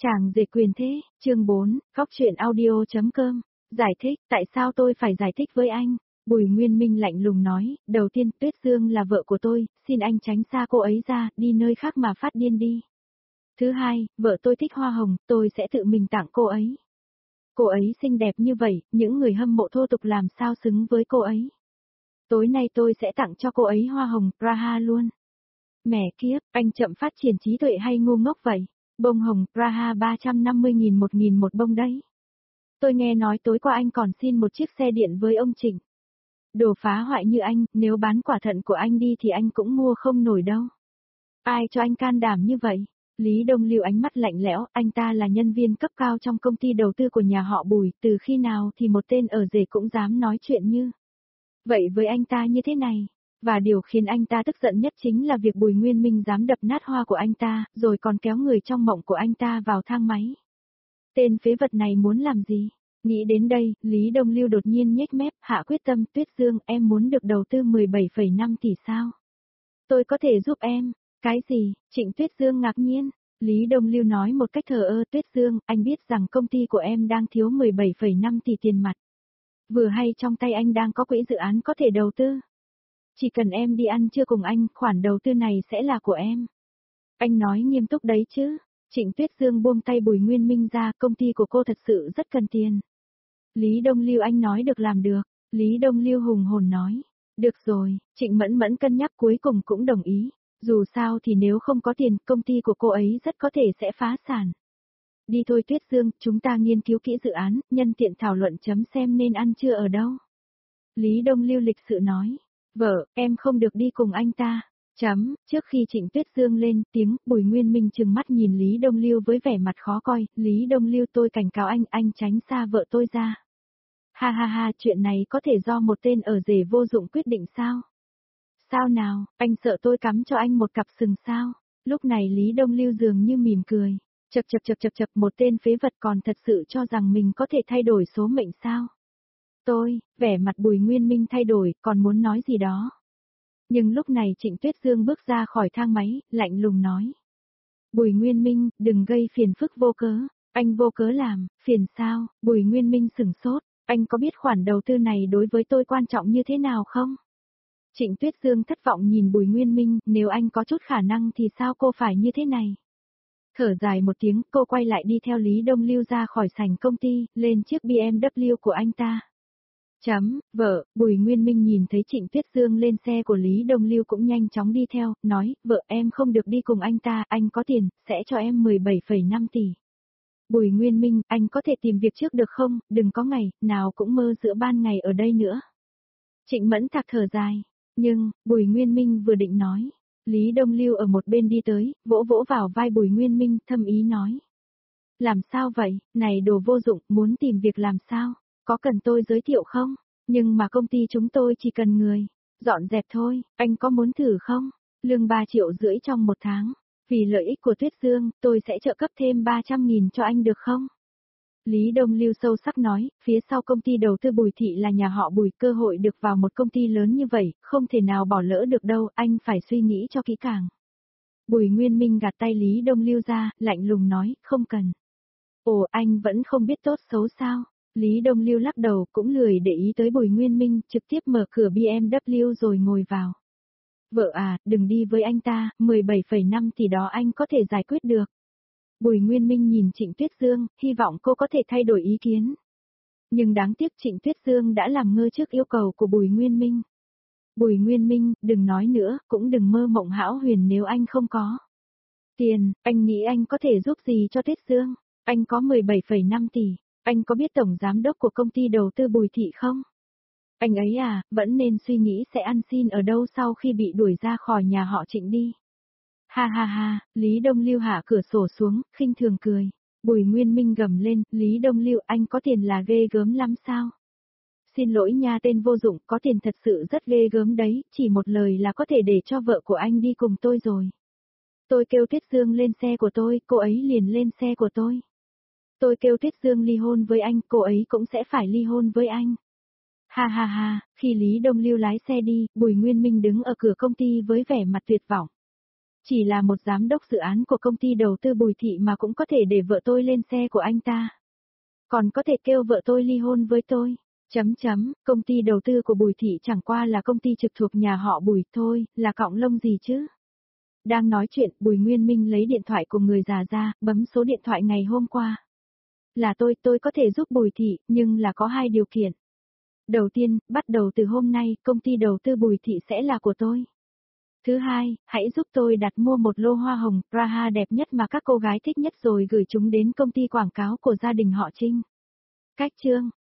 Chàng rể quyền thế, chương 4, góc truyện audio.com. Giải thích, tại sao tôi phải giải thích với anh? Bùi Nguyên Minh lạnh lùng nói, đầu tiên Tuyết Dương là vợ của tôi, xin anh tránh xa cô ấy ra, đi nơi khác mà phát điên đi. Thứ hai, vợ tôi thích hoa hồng, tôi sẽ tự mình tặng cô ấy. Cô ấy xinh đẹp như vậy, những người hâm mộ thô tục làm sao xứng với cô ấy. Tối nay tôi sẽ tặng cho cô ấy hoa hồng, Praha luôn. Mẹ kiếp, anh chậm phát triển trí tuệ hay ngu ngốc vậy? Bông hồng, Praha 350.000 1.000 một bông đấy. Tôi nghe nói tối qua anh còn xin một chiếc xe điện với ông Trịnh. Đồ phá hoại như anh, nếu bán quả thận của anh đi thì anh cũng mua không nổi đâu. Ai cho anh can đảm như vậy? Lý Đông Lưu ánh mắt lạnh lẽo, anh ta là nhân viên cấp cao trong công ty đầu tư của nhà họ Bùi, từ khi nào thì một tên ở rể cũng dám nói chuyện như vậy với anh ta như thế này. Và điều khiến anh ta tức giận nhất chính là việc Bùi Nguyên Minh dám đập nát hoa của anh ta, rồi còn kéo người trong mộng của anh ta vào thang máy. Tên phế vật này muốn làm gì? Nghĩ đến đây, Lý Đông Lưu đột nhiên nhếch mép, hạ quyết tâm, Tuyết Dương, em muốn được đầu tư 17,5 tỷ sao? Tôi có thể giúp em. Cái gì? Trịnh Tuyết Dương ngạc nhiên. Lý Đông Lưu nói một cách thờ ơ, Tuyết Dương, anh biết rằng công ty của em đang thiếu 17,5 tỷ tiền mặt. Vừa hay trong tay anh đang có quỹ dự án có thể đầu tư. Chỉ cần em đi ăn trưa cùng anh, khoản đầu tư này sẽ là của em. Anh nói nghiêm túc đấy chứ. Trịnh Tuyết Dương buông tay Bùi Nguyên Minh ra, công ty của cô thật sự rất cần tiền. Lý Đông Lưu, anh nói được làm được. Lý Đông Lưu hùng hồn nói. Được rồi, Trịnh Mẫn Mẫn cân nhắc cuối cùng cũng đồng ý. Dù sao thì nếu không có tiền, công ty của cô ấy rất có thể sẽ phá sản. Đi thôi Tuyết Dương, chúng ta nghiên cứu kỹ dự án, nhân tiện thảo luận chấm xem nên ăn trưa ở đâu. Lý Đông Lưu lịch sự nói. Vợ, em không được đi cùng anh ta. Trước khi Trịnh Tuyết Dương lên tiếng, Bùi Nguyên Minh trừng mắt nhìn Lý Đông Lưu với vẻ mặt khó coi. Lý Đông Lưu, tôi cảnh cáo anh tránh xa vợ tôi ra. Ha ha ha, chuyện này có thể do một tên ở rể vô dụng quyết định sao? Sao nào, anh sợ tôi cắm cho anh một cặp sừng sao? Lúc này Lý Đông Lưu dường như mỉm cười. Chập, một tên phế vật còn thật sự cho rằng mình có thể thay đổi số mệnh sao? Vẻ mặt Bùi Nguyên Minh thay đổi, còn muốn nói gì đó. Nhưng lúc này Trịnh Tuyết Dương bước ra khỏi thang máy, lạnh lùng nói. Bùi Nguyên Minh, đừng gây phiền phức vô cớ. Anh vô cớ làm, phiền sao? Bùi Nguyên Minh sửng sốt. Anh có biết khoản đầu tư này đối với tôi quan trọng như thế nào không? Trịnh Tuyết Dương thất vọng nhìn Bùi Nguyên Minh, nếu anh có chút khả năng thì sao cô phải như thế này? Thở dài một tiếng, cô quay lại đi theo Lý Đông Lưu ra khỏi sảnh công ty, lên chiếc BMW của anh ta. Vợ, Bùi Nguyên Minh nhìn thấy Trịnh Tuyết Dương lên xe của Lý Đông Lưu cũng nhanh chóng đi theo, nói, vợ em không được đi cùng anh ta, anh có tiền, sẽ cho em 17,5 tỷ. Bùi Nguyên Minh, anh có thể tìm việc trước được không, đừng có ngày, nào cũng mơ giữa ban ngày ở đây nữa. Trịnh Mẫn Thạc thở dài, nhưng, Bùi Nguyên Minh vừa định nói, Lý Đông Lưu ở một bên đi tới, vỗ vỗ vào vai Bùi Nguyên Minh, thâm ý nói. Làm sao vậy, này đồ vô dụng, muốn tìm việc làm sao? Có cần tôi giới thiệu không? Nhưng mà công ty chúng tôi chỉ cần người dọn dẹp thôi, anh có muốn thử không? Lương 3,5 triệu trong một tháng. Vì lợi ích của Tuyết Dương, tôi sẽ trợ cấp thêm 300.000 cho anh được không? Lý Đông Lưu sâu sắc nói, phía sau công ty đầu tư Bùi Thị là nhà họ Bùi, cơ hội được vào một công ty lớn như vậy, không thể nào bỏ lỡ được đâu, anh phải suy nghĩ cho kỹ càng. Bùi Nguyên Minh gạt tay Lý Đông Lưu ra, lạnh lùng nói, không cần. Ồ, anh vẫn không biết tốt xấu sao? Lý Đông Lưu lắc đầu, cũng lười để ý tới Bùi Nguyên Minh, trực tiếp mở cửa BMW rồi ngồi vào. Vợ à, đừng đi với anh ta, 17,5 tỷ đó anh có thể giải quyết được. Bùi Nguyên Minh nhìn Trịnh Tuyết Dương, hy vọng cô có thể thay đổi ý kiến. Nhưng đáng tiếc Trịnh Tuyết Dương đã làm ngơ trước yêu cầu của Bùi Nguyên Minh. Bùi Nguyên Minh, đừng nói nữa, cũng đừng mơ mộng hão huyền nếu anh không có tiền, anh nghĩ anh có thể giúp gì cho Tuyết Dương? Anh có 17,5 tỷ. Anh có biết tổng giám đốc của công ty đầu tư Bùi Thị không? Anh ấy à, vẫn nên suy nghĩ sẽ ăn xin ở đâu sau khi bị đuổi ra khỏi nhà họ Trịnh đi. Ha ha ha, Lý Đông Lưu hạ cửa sổ xuống, khinh thường cười. Bùi Nguyên Minh gầm lên, Lý Đông Lưu, anh có tiền là ghê gớm lắm sao? Xin lỗi nha, tên vô dụng, có tiền thật sự rất ghê gớm đấy, chỉ một lời là có thể để cho vợ của anh đi cùng tôi rồi. Tôi kêu Tuyết Dương lên xe của tôi, cô ấy liền lên xe của tôi. Tôi kêu Tuyết Dương ly hôn với anh, cô ấy cũng sẽ phải ly hôn với anh. Ha ha ha, khi Lý Đông Lưu lái xe đi, Bùi Nguyên Minh đứng ở cửa công ty với vẻ mặt tuyệt vọng. Chỉ là một giám đốc dự án của công ty đầu tư Bùi Thị mà cũng có thể để vợ tôi lên xe của anh ta. Còn có thể kêu vợ tôi ly hôn với tôi. Công ty đầu tư của Bùi Thị chẳng qua là công ty trực thuộc nhà họ Bùi thôi, là cọng lông gì chứ. Đang nói chuyện, Bùi Nguyên Minh lấy điện thoại của người già ra, bấm số điện thoại ngày hôm qua. Là tôi có thể giúp Bùi Thị, nhưng là có 2 điều kiện. Đầu tiên, bắt đầu từ hôm nay, công ty đầu tư Bùi Thị sẽ là của tôi. Thứ hai, hãy giúp tôi đặt mua một lô hoa hồng Praha đẹp nhất mà các cô gái thích nhất rồi gửi chúng đến công ty quảng cáo của gia đình họ Trinh. Cách chương